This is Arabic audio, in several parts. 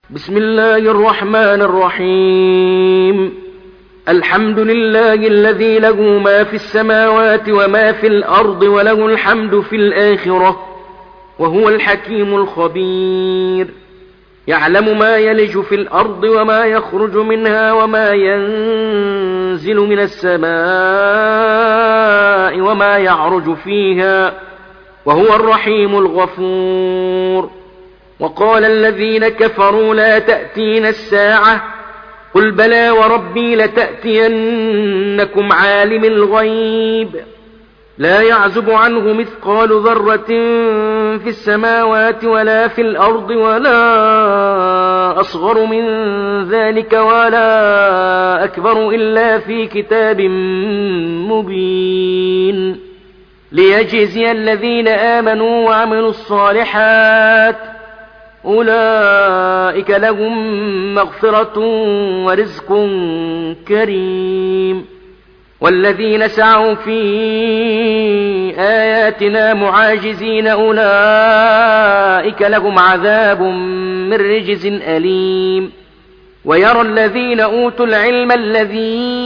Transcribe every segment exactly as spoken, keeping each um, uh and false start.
بسم الله الرحمن الرحيم. الحمد لله الذي له ما في السماوات وما في الأرض وله الحمد في الآخرة وهو الحكيم الخبير. يعلم ما يلج في الأرض وما يخرج منها وما ينزل من السماء وما يعرج فيها وهو الرحيم الغفور. وقال الذين كفروا لا تأتين الساعة قل بلى وربي لتأتينكم عالم الغيب لا يعزب عنه مثقال ذرة في السماوات ولا في الأرض ولا أصغر من ذلك ولا أكبر إلا في كتاب مبين ليجزي الذين آمنوا وعملوا الصالحات أولئك لهم مغفرة ورزق كريم. والذين سعوا في آياتنا معاجزين أولئك لهم عذاب من رجز أليم. ويرى الذين أوتوا العلم الذي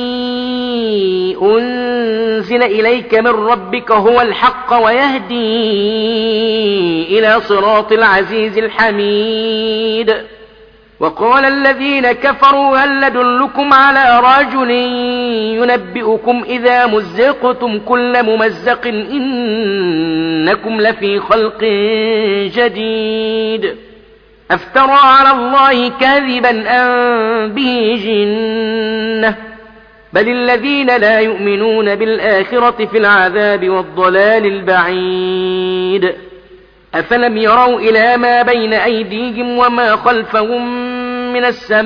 أنزل إليك من ربك هو الحق ويهدي إلى صراط العزيز الحميد. وقال الذين كفروا هل ندلكم على رجل ينبئكم إذا مزقتم كل ممزق إنكم لفي خلق جديد أفترى على الله كاذبا أم به جنة بل الذين لا يؤمنون بالآخرة في العذاب والضلال البعيد. أفلم يروا إلى ما بين أيديهم وما خلفهم من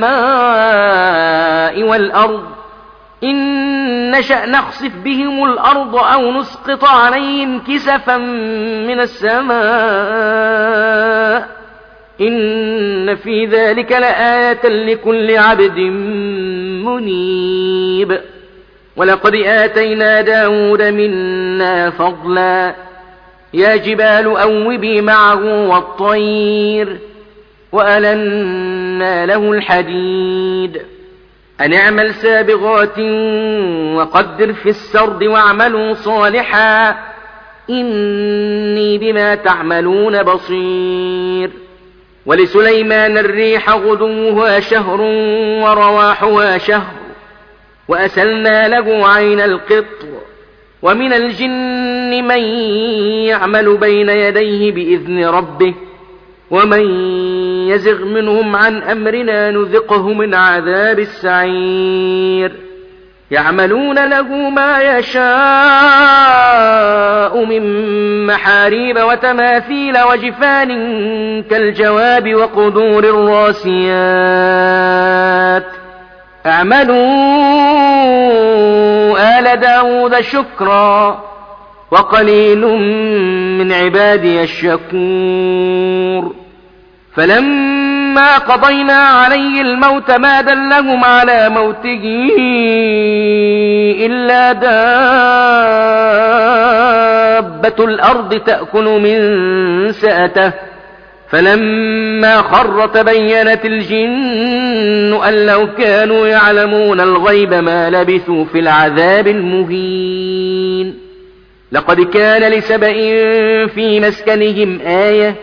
السماء والأرض إن نشأ نخسف بهم الأرض أو نسقط عليهم كسفا من السماء إن في ذلك لآية لكل عبد منيب. ولقد آتينا داود منا فضلا يا جبال أوبي معه والطير وألنا له الحديد أن اعمل سابغات وقدر في السرد واعملوا صالحا إني بما تعملون بصير. ولسليمان الريح غدوها شهر ورواحها شهر وأسلنا له عين القطر ومن الجن من يعمل بين يديه بإذن ربه ومن يزغ منهم عن أمرنا نذقه من عذاب السعير. يعملون له ما يشاء من محاريب وتماثيل وجفان كالجواب وقدور الراسيات اعملوا آل داود شكرا وقليل من عبادي الشكور. فلما قضينا عليه الموت ما دلهم على موته إلا دابة الأرض تأكل من سأته فلما خر تبينت الجن أن لو كانوا يعلمون الغيب ما لبثوا في العذاب المهين. لقد كان لسبإ في مسكنهم آية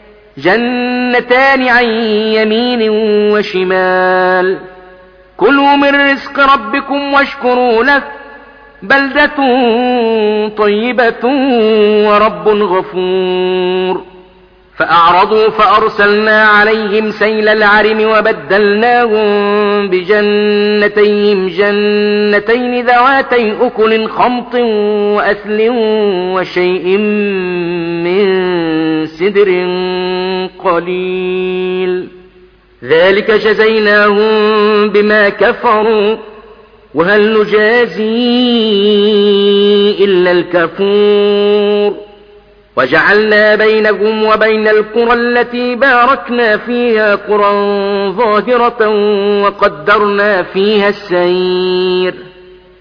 جنتان عن يمين وشمال كلوا من رزق ربكم واشكروا له بلدة طيبة ورب غفور. فأعرضوا فأرسلنا عليهم سيل العرم وبدلناهم بجنتيهم جنتين ذواتي أكل خمط وأثل وشيء من سدر قليل ذلك جزيناهم بما كفروا وهل نجازي إلا الكفور. وجعلنا بينهم وبين القرى التي باركنا فيها قرى ظاهرة وقدرنا فيها السير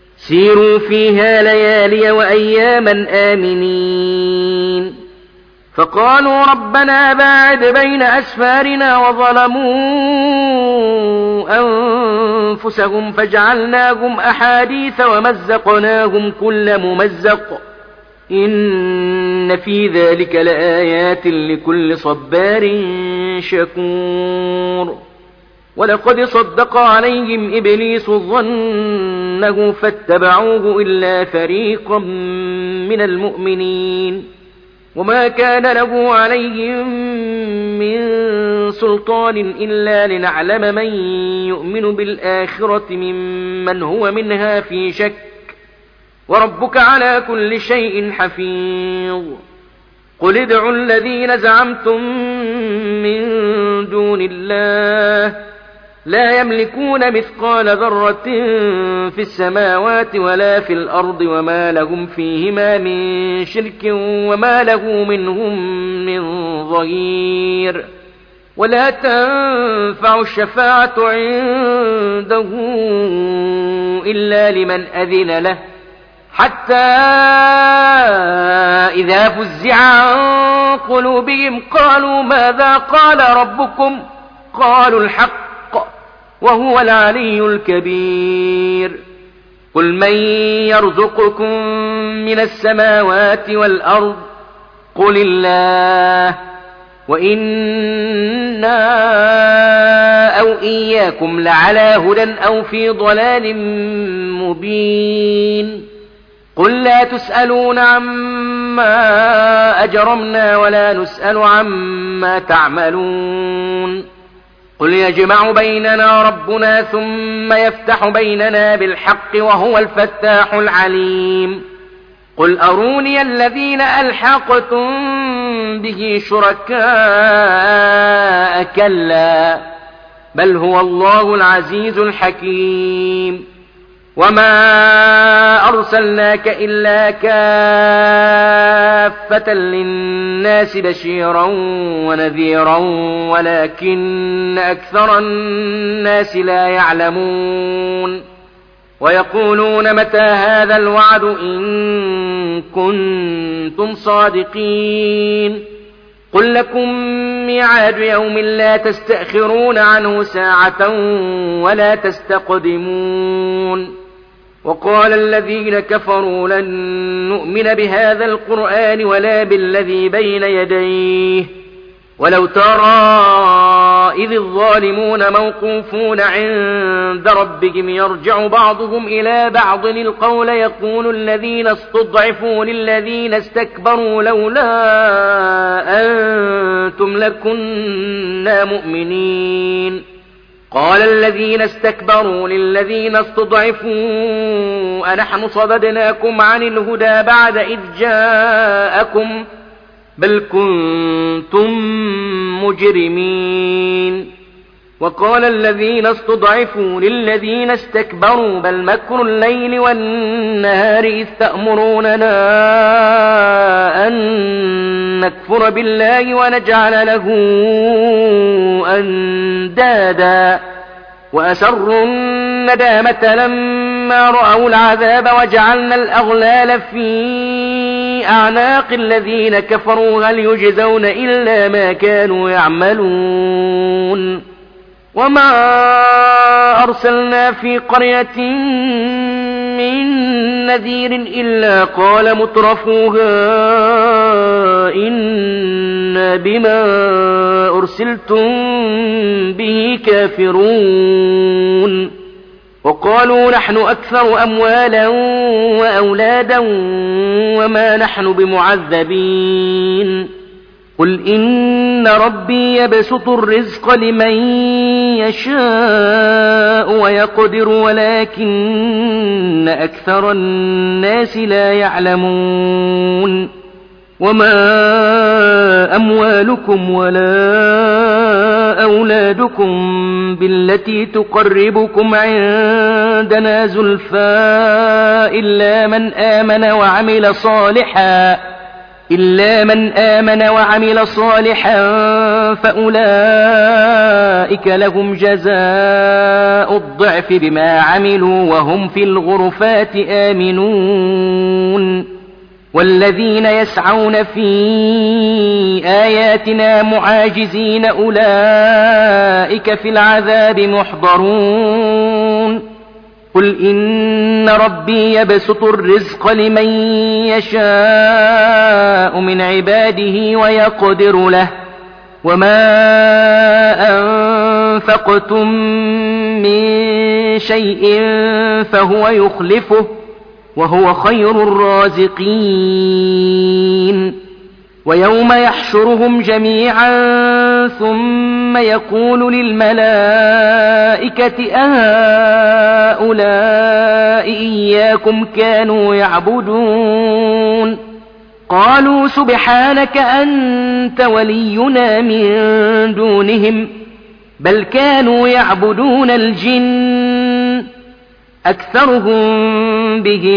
سيروا فيها ليالي وأياما آمنين فقالوا ربنا باعد بين أسفارنا وظلموا أنفسهم فجعلناهم أحاديث ومزقناهم كل ممزق إن في ذلك لآيات لكل صبار شكور. ولقد صدق عليهم إبليس ظنه فاتبعوه إلا فريقا من المؤمنين وما كان له عليهم من سلطان إلا لنعلم من يؤمن بالآخرة ممن هو منها في شك وربك على كل شيء حفيظ. قل ادعوا الذين زعمتم من دون الله لا يملكون مثقال ذرة في السماوات ولا في الأرض وما لهم فيهما من شرك وما له منهم من ظهير. ولا تنفع الشفاعة عنده إلا لمن أذن له حتى إذا فزع عن قلوبهم قالوا ماذا قال ربكم قالوا الحق وهو العلي الكبير. قل من يرزقكم من السماوات والأرض قل الله وإنا أو إياكم لعلى هدى أو في ضلال مبين. قل لا تسألون عما أجرمنا ولا نسأل عما تعملون. قل يجمع بيننا ربنا ثم يفتح بيننا بالحق وهو الفتاح العليم. قل أروني الذين ألحقتم به شركاء كلا بل هو الله العزيز الحكيم. وما أرسلناك إلا كافة للناس بشيرا ونذيرا ولكن أكثر الناس لا يعلمون. ويقولون متى هذا الوعد إن كنتم صادقين. قل لكم ميعاد يوم لا تستأخرون عنه ساعة ولا تستقدمون. وقال الذين كفروا لن نؤمن بهذا القرآن ولا بالذي بين يديه ولو ترى إذ الظالمون موقوفون عند ربهم يرجع بعضهم إلى بعض القول يقول الذين استضعفوا للذين استكبروا لولا أنتم لكنا مؤمنين. قال الذين استكبروا للذين استضعفوا أنحن صددناكم عن الهدى بعد إذ جاءكم بل كنتم مجرمين. وقال الذين استضعفوا للذين استكبروا بل مكر الليل والنهار إذ تأمروننا أن نكفر بالله ونجعل له أندادا وأسروا الندامة لما رأوا العذاب وجعلنا الأغلال في أعناق الذين كفروا هل يجزون إلا ما كانوا يعملون. وما أرسلنا في قرية من نذير إلا قال مترفوها إنا بما أرسلتم به كافرون. وقالوا نحن أكثر أموالا وأولادا وما نحن بمعذبين. قل إن ربي يبسط الرزق لمن يشاء ويقدر ولكن أكثر الناس لا يعلمون. وما أموالكم ولا أولادكم بالتي تقربكم عندنا زلفى إلا من آمن وعمل صالحا إلا من آمن وعمل صالحا فأولئك لهم جزاء الضعف بما عملوا وهم في الغرفات آمنون. والذين يسعون في آياتنا معاجزين أولئك في العذاب محضرون قل إن ربي يبسط الرزق لمن يشاء من عباده ويقدر له وما أنفقتم من شيء فهو يخلفه وهو خير الرازقين ويوم يحشرهم جميعا ثم يقول للملائكة أهؤلاء إياكم كانوا يعبدون قالوا سبحانك أنت ولينا من دونهم بل كانوا يعبدون الجن أكثرهم بهم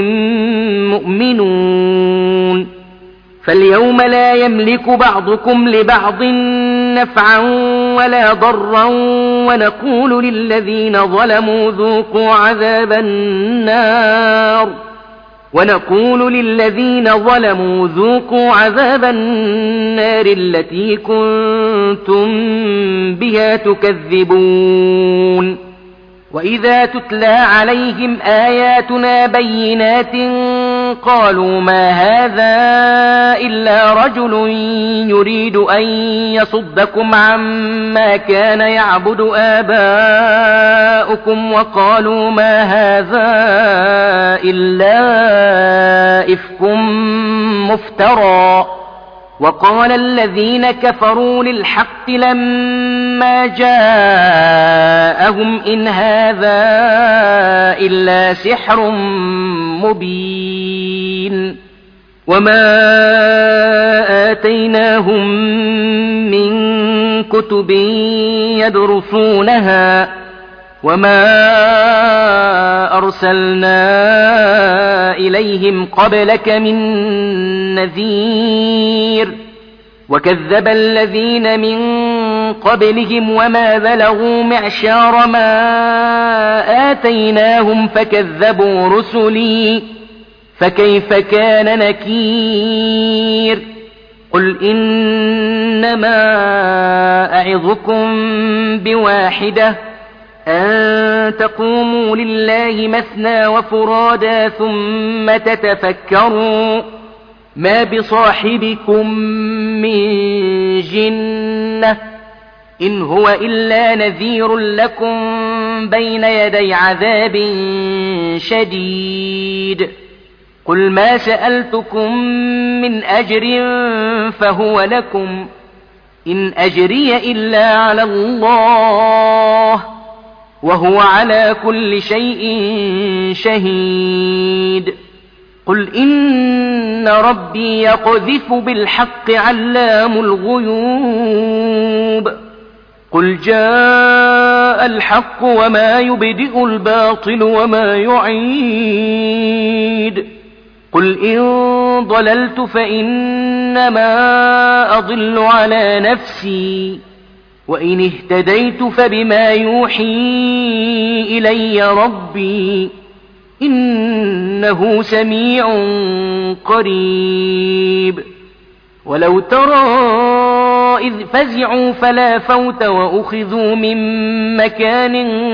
مؤمنون فاليوم لا يملك بعضكم لبعض نفعا ولا ضرا ونقول للذين ظلموا ذوقوا عذاب النار ونقول للذين ظلموا ذوقوا عذاب النار التي كنتم بها تكذبون وإذا تتلى عليهم آياتنا بينات قالوا ما هذا إلا رجل يريد أن يصدكم عما كان يعبد آباؤكم وقالوا ما هذا إلا إفك مفترى وقال الذين كفروا للحق لما جاءهم إن هذا إلا سحر مبين وما آتيناهم من كتب يدرسونها وما أرسلنا إليهم قبلك من نذير وكذب الذين من قبلهم وما بلغوا معشار ما آتيناهم فكذبوا رسلي فكيف كان نكير قل إنما أعظكم بواحدة أن تقوموا لله مثنى وفرادا ثم تتفكروا ما بصاحبكم من جنة إن هو إلا نذير لكم بين يدي عذاب شديد قل ما سألتكم من أجر فهو لكم إن أجري إلا على الله وهو على كل شيء شهيد قل إن ربي يقذف بالحق علام الغيوب قل جاء الحق وما يبدئ الباطل وما يعيد قل إن ضللت فإنما أضل على نفسي وإن اهتديت فبما يوحي إلي ربي إنه سميع قريب ولو ترى إذ فزعوا فلا فوت وأخذوا من مكان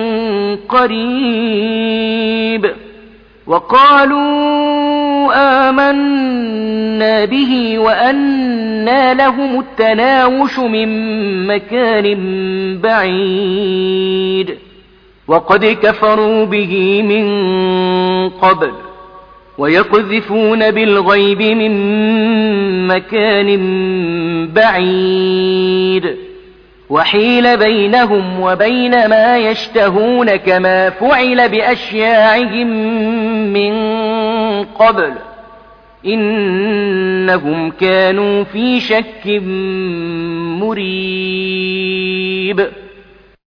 قريب وقالوا آمنا به وأنى لهم التناوش من مكان بعيد وقد كفروا به من قبل ويقذفون بالغيب من مكان بعيد وحيل بينهم وبين ما يشتهون كما فعل بأشياعهم من قبل إنهم كانوا في شك مريب